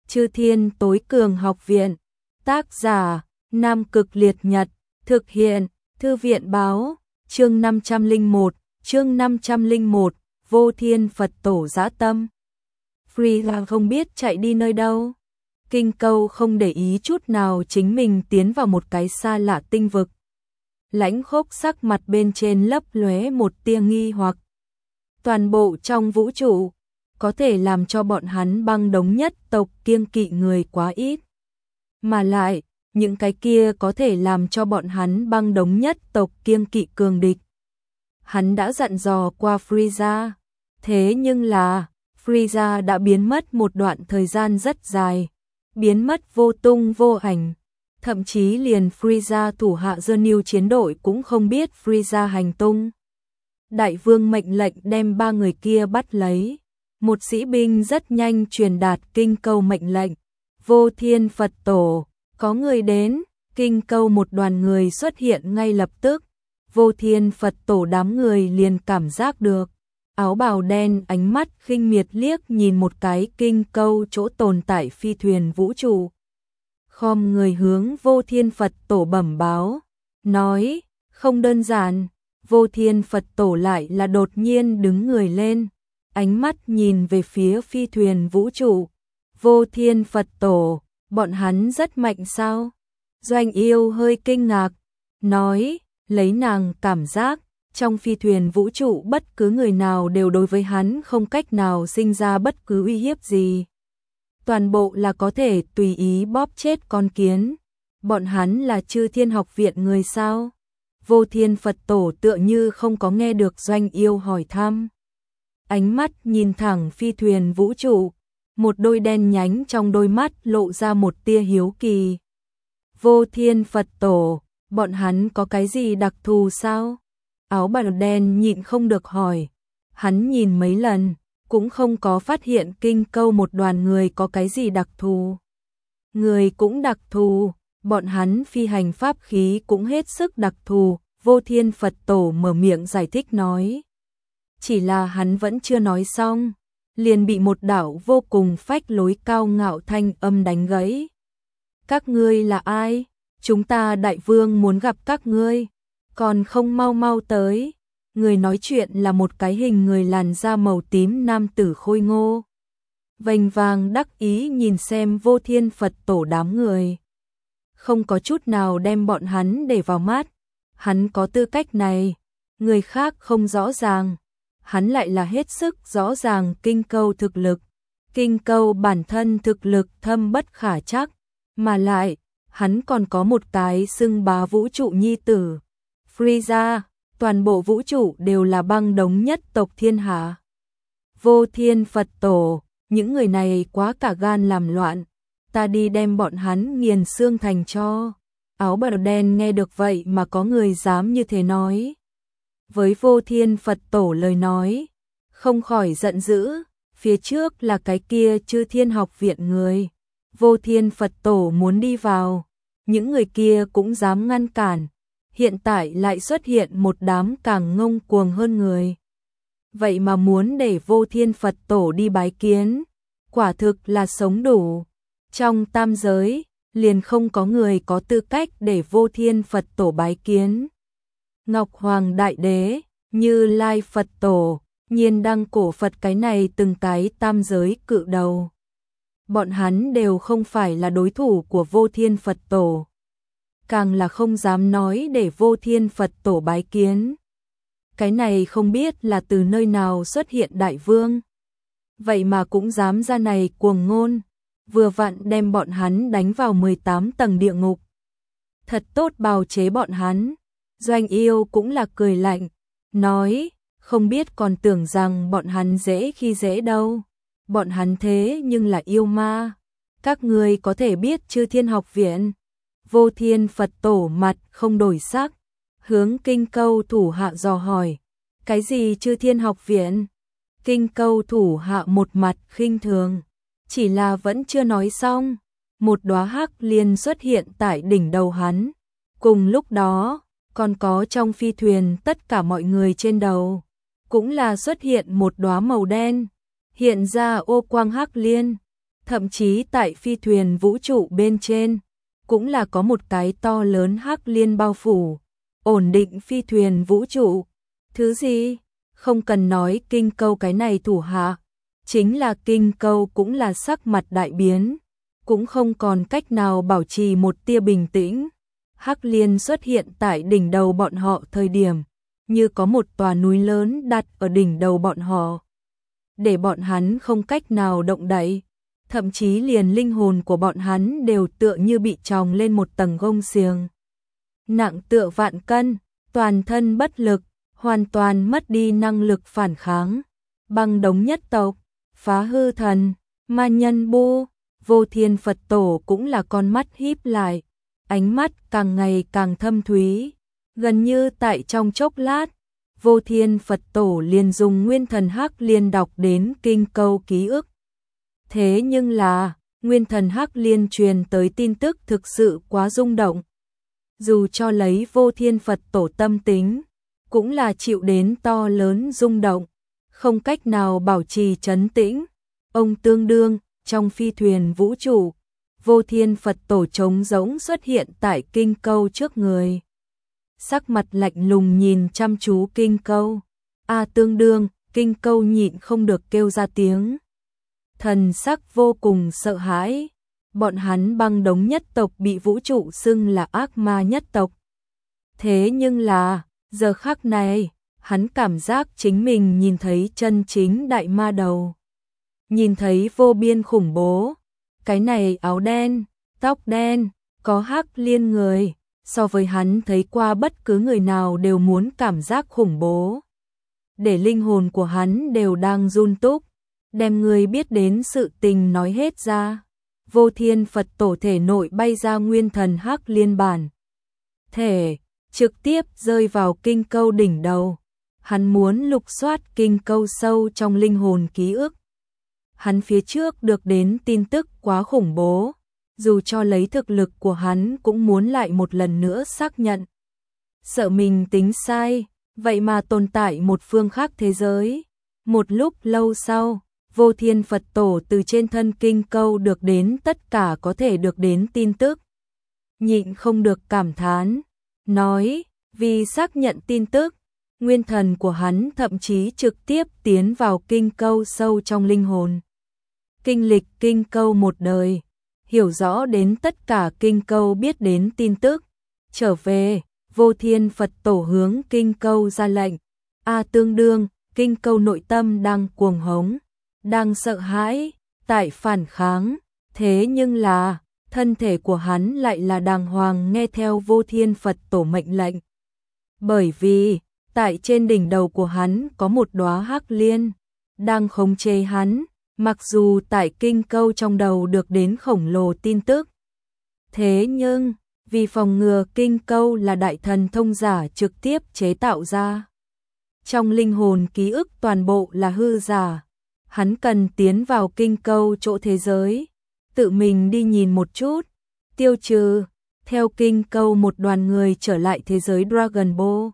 Chư Thiên Tối Cường Học Viện. Tác giả, Nam Cực Liệt Nhật. Thực hiện, Thư viện Báo. Chương 501, Vô Thiên Phật Tổ Dã Tâm. Freya không biết chạy đi nơi đâu. Kinh Câu không để ý chút nào chính mình tiến vào một cái xa lạ tinh vực. Lãnh Khốc sắc mặt bên trên lấp lóe một tia nghi hoặc. Toàn bộ trong vũ trụ, có thể làm cho bọn hắn băng đống nhất tộc kiêng kỵ người quá ít. Mà lại, những cái kia có thể làm cho bọn hắn băng đống nhất tộc kiêng kỵ cường địch. Hắn đã dặn dò qua Freya, thế nhưng là Freya đã biến mất một đoạn thời gian rất dài, biến mất vô tung vô ảnh. Thậm chí liền Freya thủ hạ Dơ chiến đội cũng không biết Freya hành tung. Đại vương mệnh lệnh đem 3 người kia bắt lấy. Một sĩ binh rất nhanh truyền đạt Kinh Câu mệnh lệnh. Vô Thiên Phật Tổ, có người đến. Kinh Câu một đoàn người xuất hiện ngay lập tức. Vô Thiên Phật Tổ đám người liền cảm giác được. Áo bào đen ánh mắt khinh miệt liếc nhìn một cái Kinh Câu chỗ tồn tại phi thuyền vũ trụ. Khom người hướng Vô Thiên Phật Tổ bẩm báo, nói, không đơn giản. Vô Thiên Phật Tổ lại là đột nhiên đứng người lên, ánh mắt nhìn về phía phi thuyền vũ trụ. Vô Thiên Phật Tổ, bọn hắn rất mạnh sao? Doanh Yêu hơi kinh ngạc, nói, lấy nàng cảm giác, trong phi thuyền vũ trụ bất cứ người nào đều đối với hắn không cách nào sinh ra bất cứ uy hiếp gì. Toàn bộ là có thể tùy ý bóp chết con kiến. Bọn hắn là Chư Thiên Học Viện người sao? Vô Thiên Phật Tổ tựa như không có nghe được Doanh Yêu hỏi thăm. Ánh mắt nhìn thẳng phi thuyền vũ trụ, một đôi đen nhánh trong đôi mắt lộ ra một tia hiếu kỳ. Vô Thiên Phật Tổ, bọn hắn có cái gì đặc thù sao? Áo bào đen nhịn không được hỏi. Hắn nhìn mấy lần, cũng không có phát hiện Kinh Câu một đoàn người có cái gì đặc thù. Người cũng đặc thù, bọn hắn phi hành pháp khí cũng hết sức đặc thù. Vô Thiên Phật Tổ mở miệng giải thích nói. Chỉ là hắn vẫn chưa nói xong, liền bị một đạo vô cùng phách lối cao ngạo thanh âm đánh gãy. Các ngươi là ai? Chúng ta đại vương muốn gặp các ngươi, còn không mau mau tới. Người nói chuyện là một cái hình người làn da màu tím nam tử khôi ngô. Vênh vang đắc ý nhìn xem Vô Thiên Phật Tổ đám người. Không có chút nào đem bọn hắn để vào mắt. Hắn có tư cách này, người khác không rõ ràng. Hắn lại là hết sức rõ ràng Kinh Câu thực lực. Kinh Câu bản thân thực lực thâm bất khả trắc. Mà lại, hắn còn có một cái xưng bá vũ trụ nhi tử. Freya, toàn bộ vũ trụ đều là băng đống nhất tộc thiên hạ. Vô Thiên Phật Tổ, những người này quá cả gan làm loạn. Ta đi đem bọn hắn nghiền xương thành cho. Áo bào đen nghe được vậy mà có người dám như thế nói. Với Vô Thiên Phật Tổ lời nói, không khỏi giận dữ. Phía trước là cái kia Chư Thiên Học Viện người. Vô Thiên Phật Tổ muốn đi vào, những người kia cũng dám ngăn cản. Hiện tại lại xuất hiện một đám càng ngông cuồng hơn người. Vậy mà muốn để Vô Thiên Phật Tổ đi bái kiến, quả thực là sống đủ. Trong tam giới, liền không có người có tư cách để Vô Thiên Phật Tổ bái kiến. Ngọc Hoàng Đại Đế, Như Lai Phật Tổ, Nhiên Đăng Cổ Phật, cái này từng cái tam giới cự đầu. Bọn hắn đều không phải là đối thủ của Vô Thiên Phật Tổ. Càng là không dám nói để Vô Thiên Phật Tổ bái kiến. Cái này không biết là từ nơi nào xuất hiện đại vương. Vậy mà cũng dám ra này cuồng ngôn, vừa vặn đem bọn hắn đánh vào 18 tầng địa ngục. Thật tốt bào chế bọn hắn. Doanh Yêu cũng là cười lạnh, nói, không biết còn tưởng rằng bọn hắn dễ khi dễ đâu. Bọn hắn thế nhưng là yêu ma. Các ngươi có thể biết Chư Thiên Học Viện. Vô Thiên Phật Tổ mặt không đổi sắc, hướng Kinh Câu thủ hạ dò hỏi, cái gì Chư Thiên Học Viện? Kinh Câu thủ hạ một mặt khinh thường, chỉ là vẫn chưa nói xong, một đóa hắc liên xuất hiện tại đỉnh đầu hắn. Cùng lúc đó, còn có trong phi thuyền tất cả mọi người trên đầu, cũng là xuất hiện một đóa màu đen, hiện ra ô quang hắc liên. Thậm chí tại phi thuyền vũ trụ bên trên, cũng là có một cái to lớn hắc liên bao phủ, ổn định phi thuyền vũ trụ. Thứ gì? Không cần nói Kinh Câu cái này thủ hạ, chính là Kinh Câu cũng là sắc mặt đại biến, cũng không còn cách nào bảo trì một tia bình tĩnh. Hắc liên xuất hiện tại đỉnh đầu bọn họ thời điểm, như có một tòa núi lớn đặt ở đỉnh đầu bọn họ, để bọn hắn không cách nào động đậy, thậm chí liền linh hồn của bọn hắn đều tựa như bị tròng lên một tầng gông xiềng. Nặng tựa vạn cân, toàn thân bất lực, hoàn toàn mất đi năng lực phản kháng. Băng đống nhất tộc, phá hư thần, ma nhân bu, Vô Thiên Phật Tổ cũng là con mắt híp lại, ánh mắt càng ngày càng thâm thúy, gần như tại trong chốc lát, Vô Thiên Phật Tổ liền dùng nguyên thần hắc liên đọc đến Kinh Câu ký ức. Thế nhưng là, nguyên thần hắc liên truyền tới tin tức thực sự quá rung động. Dù cho lấy Vô Thiên Phật Tổ tâm tính, cũng là chịu đến to lớn rung động, không cách nào bảo trì trấn tĩnh. Ông tương đương, trong phi thuyền vũ trụ, Vô Thiên Phật Tổ trống rỗng xuất hiện tại Kinh Câu trước người. Sắc mặt lạnh lùng nhìn chăm chú Kinh Câu. Tương đương, Kinh Câu nhịn không được kêu ra tiếng. Thần sắc vô cùng sợ hãi. Bọn hắn băng đống nhất tộc bị vũ trụ xưng là ác ma nhất tộc. Thế nhưng là, giờ khắc này, hắn cảm giác chính mình nhìn thấy chân chính đại ma đầu. Nhìn thấy vô biên khủng bố. Cái này áo đen, tóc đen, có hắc liên người, so với hắn thấy qua bất cứ người nào đều muốn cảm giác khủng bố. Để linh hồn của hắn đều đang run túc, đem người biết đến sự tình nói hết ra. Vô Thiên Phật Tổ thể nội bay ra nguyên thần hắc liên bản thể, trực tiếp rơi vào Kinh Câu đỉnh đầu. Hắn muốn lục soát Kinh Câu sâu trong linh hồn ký ức. Hắn phía trước được đến tin tức quá khủng bố, dù cho lấy thực lực của hắn cũng muốn lại một lần nữa xác nhận. Sợ mình tính sai, vậy mà tồn tại một phương khác thế giới. Một lúc lâu sau, Vô Thiên Phật Tổ từ trên thân Kinh Câu được đến tất cả có thể được đến tin tức. Nhịn không được cảm thán, nói, vì xác nhận tin tức, nguyên thần của hắn thậm chí trực tiếp tiến vào Kinh Câu sâu trong linh hồn. Kinh lịch Kinh Câu một đời, hiểu rõ đến tất cả Kinh Câu biết đến tin tức. Trở về, Vô Thiên Phật Tổ hướng Kinh Câu ra lệnh. Tương đương, Kinh Câu nội tâm đang cuồng hống, đang sợ hãi, tại phản kháng. Thế nhưng là, thân thể của hắn lại là đàng hoàng nghe theo Vô Thiên Phật Tổ mệnh lệnh. Bởi vì, tại trên đỉnh đầu của hắn có một đóa hắc liên, đang khống chế hắn. Mặc dù tại Kinh Câu trong đầu được đến khổng lồ tin tức. Thế nhưng, vì phòng ngừa Kinh Câu là đại thần thông giả trực tiếp chế tạo ra. Trong linh hồn ký ức toàn bộ là hư giả. Hắn cần tiến vào Kinh Câu chỗ thế giới. Tự mình đi nhìn một chút. Tiêu trừ, theo Kinh Câu một đoàn người trở lại thế giới Dragon Ball.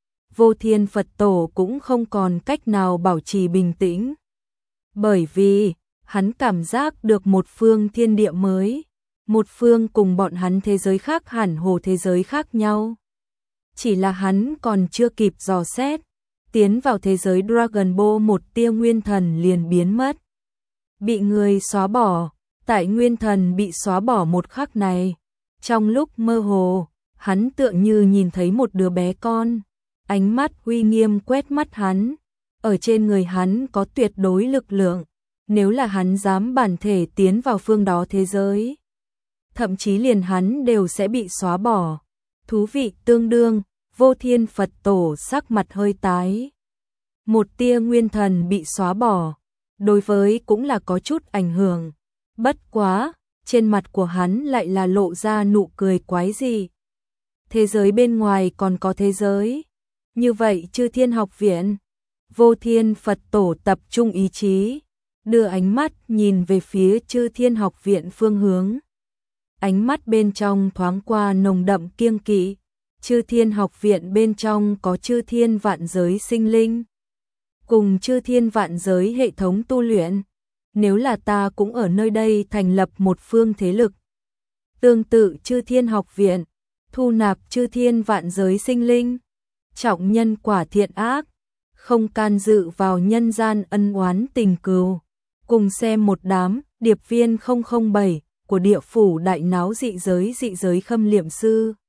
Vô Thiên Phật Tổ cũng không còn cách nào bảo trì bình tĩnh. Bởi vì, hắn cảm giác được một phương thiên địa mới, một phương cùng bọn hắn thế giới khác hẳn hồ thế giới khác nhau. Chỉ là hắn còn chưa kịp dò xét, tiến vào thế giới Dragon Ball một tia nguyên thần liền biến mất. Bị người xóa bỏ, tại nguyên thần bị xóa bỏ một khắc này. Trong lúc mơ hồ, hắn tựa như nhìn thấy một đứa bé con, ánh mắt uy nghiêm quét mắt hắn. Ở trên người hắn có tuyệt đối lực lượng, nếu là hắn dám bản thể tiến vào phương đó thế giới, thậm chí liền hắn đều sẽ bị xóa bỏ. Thú vị tương đương, Vô Thiên Phật Tổ sắc mặt hơi tái. Một tia nguyên thần bị xóa bỏ, đối với cũng là có chút ảnh hưởng. Bất quá, trên mặt của hắn lại là lộ ra nụ cười quái dị. Thế giới bên ngoài còn có thế giới. Như vậy Chư Thiên Học Viện. Vô Thiên Phật Tổ tập trung ý chí, đưa ánh mắt nhìn về phía Chư Thiên Học Viện phương hướng. Ánh mắt bên trong thoáng qua nồng đậm kiêng kỵ. Chư Thiên Học Viện bên trong có chư thiên vạn giới sinh linh, cùng chư thiên vạn giới hệ thống tu luyện. nếu là ta cũng ở nơi đây thành lập một phương thế lực. Tương tự Chư Thiên Học Viện, thu nạp chư thiên vạn giới sinh linh, trọng nhân quả thiện ác, không can dự vào nhân gian ân oán tình cừu. Cùng xem một đám điệp viên 007 của địa phủ đại náo dị giới Khâm Liệm Sư.